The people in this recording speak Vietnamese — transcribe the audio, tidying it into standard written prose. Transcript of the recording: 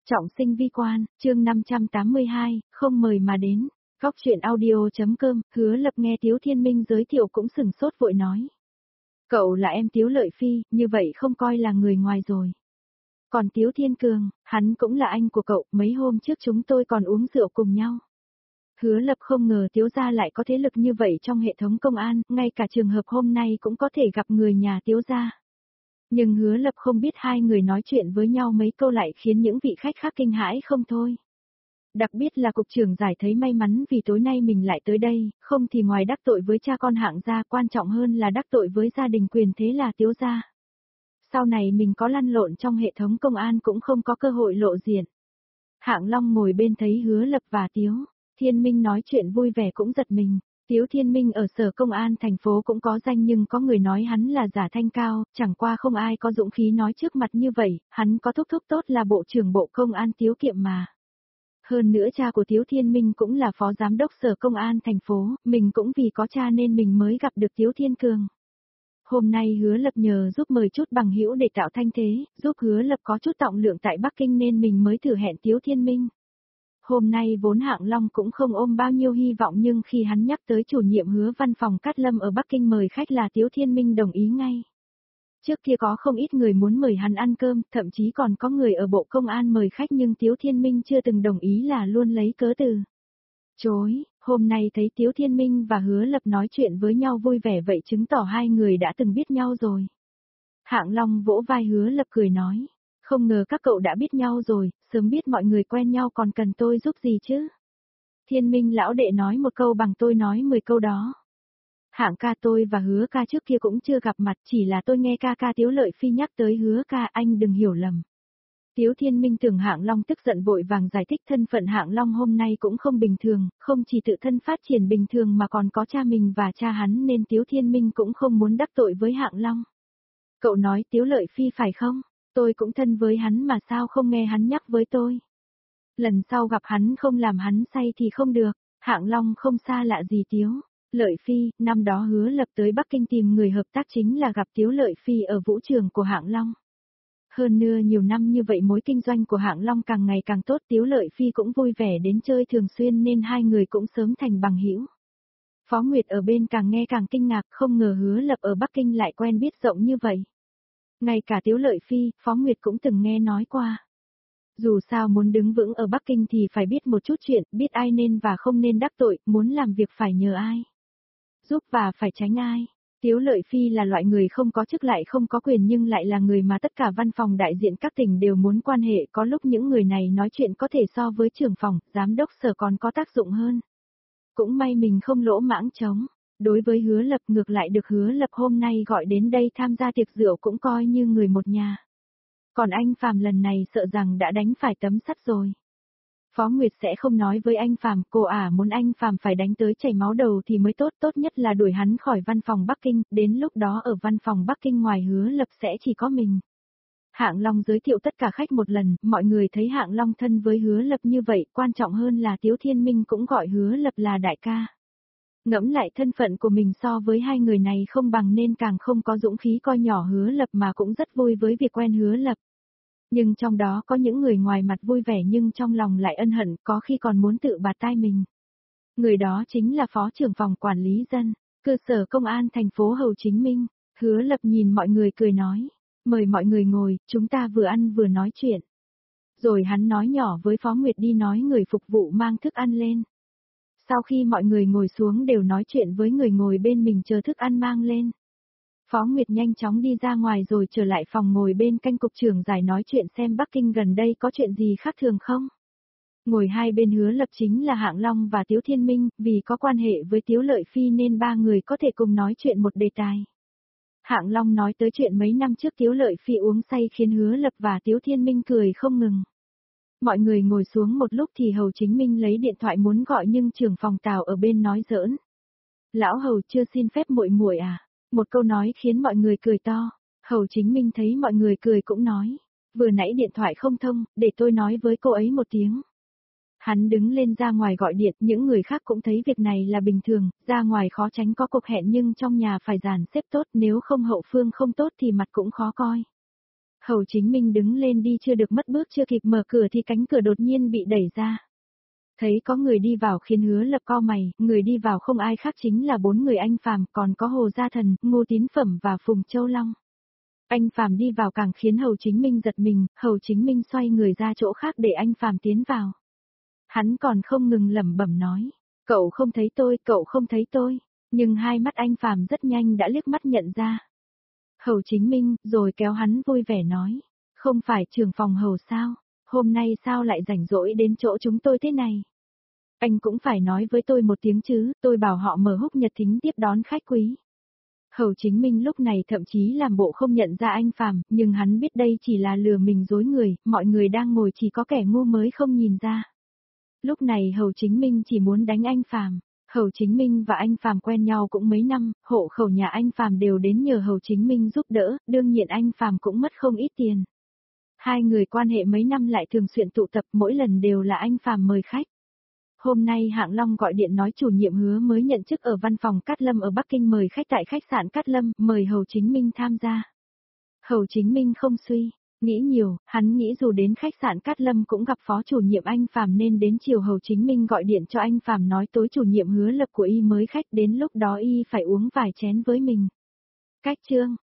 Trọng sinh vi quan, chương 582, không mời mà đến. Góc chuyện audio.com, Hứa Lập nghe Tiếu Thiên Minh giới thiệu cũng sừng sốt vội nói. Cậu là em Tiếu Lợi Phi, như vậy không coi là người ngoài rồi. Còn Tiếu Thiên Cường, hắn cũng là anh của cậu, mấy hôm trước chúng tôi còn uống rượu cùng nhau. Hứa Lập không ngờ Tiếu gia lại có thế lực như vậy trong hệ thống công an, ngay cả trường hợp hôm nay cũng có thể gặp người nhà Tiếu gia. Nhưng Hứa Lập không biết hai người nói chuyện với nhau mấy câu lại khiến những vị khách khác kinh hãi không thôi. Đặc biệt là cục trưởng giải thấy may mắn vì tối nay mình lại tới đây, không thì ngoài đắc tội với cha con Hạng gia quan trọng hơn là đắc tội với gia đình quyền thế là Tiếu gia. Sau này mình có lăn lộn trong hệ thống công an cũng không có cơ hội lộ diện. Hạng Long ngồi bên thấy Hứa Lập và Tiếu Thiên Minh nói chuyện vui vẻ cũng giật mình. Tiếu Thiên Minh ở sở công an thành phố cũng có danh nhưng có người nói hắn là giả thanh cao, chẳng qua không ai có dũng khí nói trước mặt như vậy, hắn có thúc thúc tốt là bộ trưởng bộ công an Tiếu Kiệm mà. Hơn nữa cha của Tiếu Thiên Minh cũng là phó giám đốc sở công an thành phố, mình cũng vì có cha nên mình mới gặp được Tiếu Thiên Cường. Hôm nay Hứa Lập nhờ giúp mời chút bằng hữu để tạo thanh thế, giúp Hứa Lập có chút trọng lượng tại Bắc Kinh nên mình mới thử hẹn Tiếu Thiên Minh. Hôm nay vốn Hạng Long cũng không ôm bao nhiêu hy vọng nhưng khi hắn nhắc tới chủ nhiệm Hứa văn phòng Cát Lâm ở Bắc Kinh mời khách là Tiếu Thiên Minh đồng ý ngay. Trước kia có không ít người muốn mời hắn ăn cơm, thậm chí còn có người ở bộ công an mời khách nhưng Tiếu Thiên Minh chưa từng đồng ý là luôn lấy cớ từ chối. Hôm nay thấy Tiếu Thiên Minh và Hứa Lập nói chuyện với nhau vui vẻ vậy chứng tỏ hai người đã từng biết nhau rồi. Hạng Long vỗ vai Hứa Lập cười nói. Không ngờ các cậu đã biết nhau rồi, sớm biết mọi người quen nhau còn cần tôi giúp gì chứ? Thiên Minh lão đệ nói một câu bằng tôi nói 10 câu đó. Hạng ca tôi và Hứa ca trước kia cũng chưa gặp mặt, chỉ là tôi nghe ca Tiếu Lợi Phi nhắc tới Hứa ca, anh đừng hiểu lầm. Tiếu Thiên Minh tưởng Hạng Long tức giận vội vàng giải thích thân phận Hạng Long hôm nay cũng không bình thường, không chỉ tự thân phát triển bình thường mà còn có cha mình và cha hắn nên Tiếu Thiên Minh cũng không muốn đắc tội với Hạng Long. Cậu nói Tiếu Lợi Phi phải không? Tôi cũng thân với hắn mà sao không nghe hắn nhắc với tôi. Lần sau gặp hắn không làm hắn say thì không được, Hạng Long không xa lạ gì Tiếu Lợi Phi, năm đó Hứa Lập tới Bắc Kinh tìm người hợp tác chính là gặp Tiếu Lợi Phi ở vũ trường của Hạng Long. Hơn nữa nhiều năm như vậy mối kinh doanh của Hạng Long càng ngày càng tốt, Tiếu Lợi Phi cũng vui vẻ đến chơi thường xuyên nên hai người cũng sớm thành bằng hữu. Phó Nguyệt ở bên càng nghe càng kinh ngạc, không ngờ Hứa Lập ở Bắc Kinh lại quen biết rộng như vậy. Ngay cả Tiếu Lợi Phi, Phó Nguyệt cũng từng nghe nói qua. Dù sao muốn đứng vững ở Bắc Kinh thì phải biết một chút chuyện, biết ai nên và không nên đắc tội, muốn làm việc phải nhờ ai. Giúp và phải tránh ai. Tiếu Lợi Phi là loại người không có chức lại không có quyền nhưng lại là người mà tất cả văn phòng đại diện các tỉnh đều muốn quan hệ, có lúc những người này nói chuyện có thể so với trưởng phòng, giám đốc sở còn có tác dụng hơn. Cũng may mình không lỗ mãng trống. Đối với Hứa Lập ngược lại được Hứa Lập hôm nay gọi đến đây tham gia tiệc rượu cũng coi như người một nhà. Còn anh Phàm lần này sợ rằng đã đánh phải tấm sắt rồi. Phó Nguyệt sẽ không nói với anh Phàm, cô muốn anh Phàm phải đánh tới chảy máu đầu thì mới tốt, tốt nhất là đuổi hắn khỏi văn phòng Bắc Kinh, đến lúc đó ở văn phòng Bắc Kinh ngoài Hứa Lập sẽ chỉ có mình. Hạng Long giới thiệu tất cả khách một lần, mọi người thấy Hạng Long thân với Hứa Lập như vậy, quan trọng hơn là Tiếu Thiên Minh cũng gọi Hứa Lập là đại ca. Ngẫm lại thân phận của mình so với hai người này không bằng nên càng không có dũng khí coi nhỏ Hứa Lập mà cũng rất vui với việc quen Hứa Lập. Nhưng trong đó có những người ngoài mặt vui vẻ nhưng trong lòng lại ân hận, có khi còn muốn tự bạt tai mình. Người đó chính là Phó trưởng phòng quản lý dân, cơ sở công an thành phố Hồ Chí Minh. Hứa Lập nhìn mọi người cười nói, mời mọi người ngồi, chúng ta vừa ăn vừa nói chuyện. Rồi hắn nói nhỏ với Phó Nguyệt đi nói người phục vụ mang thức ăn lên. Sau khi mọi người ngồi xuống đều nói chuyện với người ngồi bên mình chờ thức ăn mang lên. Phó Nguyệt nhanh chóng đi ra ngoài rồi trở lại phòng ngồi bên canh cục trưởng giải nói chuyện xem Bắc Kinh gần đây có chuyện gì khác thường không. Ngồi hai bên Hứa Lập chính là Hạng Long và Tiếu Thiên Minh, vì có quan hệ với Tiếu Lợi Phi nên ba người có thể cùng nói chuyện một đề tài. Hạng Long nói tới chuyện mấy năm trước Tiếu Lợi Phi uống say khiến Hứa Lập và Tiếu Thiên Minh cười không ngừng. Mọi người ngồi xuống một lúc thì Hầu Chính Minh lấy điện thoại muốn gọi nhưng trưởng phòng Tào ở bên nói giỡn. Lão Hầu chưa xin phép muội muội à? Một câu nói khiến mọi người cười to. Hầu Chính Minh thấy mọi người cười cũng nói. Vừa nãy điện thoại không thông, để tôi nói với cô ấy một tiếng. Hắn đứng lên ra ngoài gọi điện, những người khác cũng thấy việc này là bình thường, ra ngoài khó tránh có cuộc hẹn nhưng trong nhà phải dàn xếp tốt, nếu không hậu phương không tốt thì mặt cũng khó coi. Hầu Chính Minh đứng lên đi chưa được mất bước chưa kịp mở cửa thì cánh cửa đột nhiên bị đẩy ra. Thấy có người đi vào khiến Hứa Lập cau mày, người đi vào không ai khác chính là 4 người anh Phàm, còn có Hồ Gia Thần, Ngô Tín Phẩm và Phùng Châu Long. Anh Phàm đi vào càng khiến Hầu Chính Minh giật mình, Hầu Chính Minh xoay người ra chỗ khác để anh Phàm tiến vào. Hắn còn không ngừng lẩm bẩm nói, cậu không thấy tôi, cậu không thấy tôi, nhưng hai mắt anh Phàm rất nhanh đã liếc mắt nhận ra. Hầu Chính Minh, rồi kéo hắn vui vẻ nói, không phải trưởng phòng Hầu sao, hôm nay sao lại rảnh rỗi đến chỗ chúng tôi thế này? Anh cũng phải nói với tôi một tiếng chứ, tôi bảo họ mở húc nhật thính tiếp đón khách quý. Hầu Chính Minh lúc này thậm chí làm bộ không nhận ra anh Phàm, nhưng hắn biết đây chỉ là lừa mình dối người, mọi người đang ngồi chỉ có kẻ ngu mới không nhìn ra. Lúc này Hầu Chính Minh chỉ muốn đánh anh Phàm. Hầu Chính Minh và anh Phàm quen nhau cũng mấy năm, hộ khẩu nhà anh Phàm đều đến nhờ Hầu Chính Minh giúp đỡ, đương nhiên anh Phàm cũng mất không ít tiền. Hai người quan hệ mấy năm lại thường xuyên tụ tập, mỗi lần đều là anh Phàm mời khách. Hôm nay Hạng Long gọi điện nói chủ nhiệm Hứa mới nhận chức ở văn phòng Cát Lâm ở Bắc Kinh mời khách tại khách sạn Cát Lâm, mời Hầu Chính Minh tham gia. Hầu Chính Minh không suy nghĩ nhiều, hắn nghĩ dù đến khách sạn Cát Lâm cũng gặp phó chủ nhiệm anh Phàm nên đến chiều Hầu Chính Minh gọi điện cho anh Phàm nói tối chủ nhiệm Hứa Lập của y mới khách đến lúc đó y phải uống vài chén với mình. Cách chương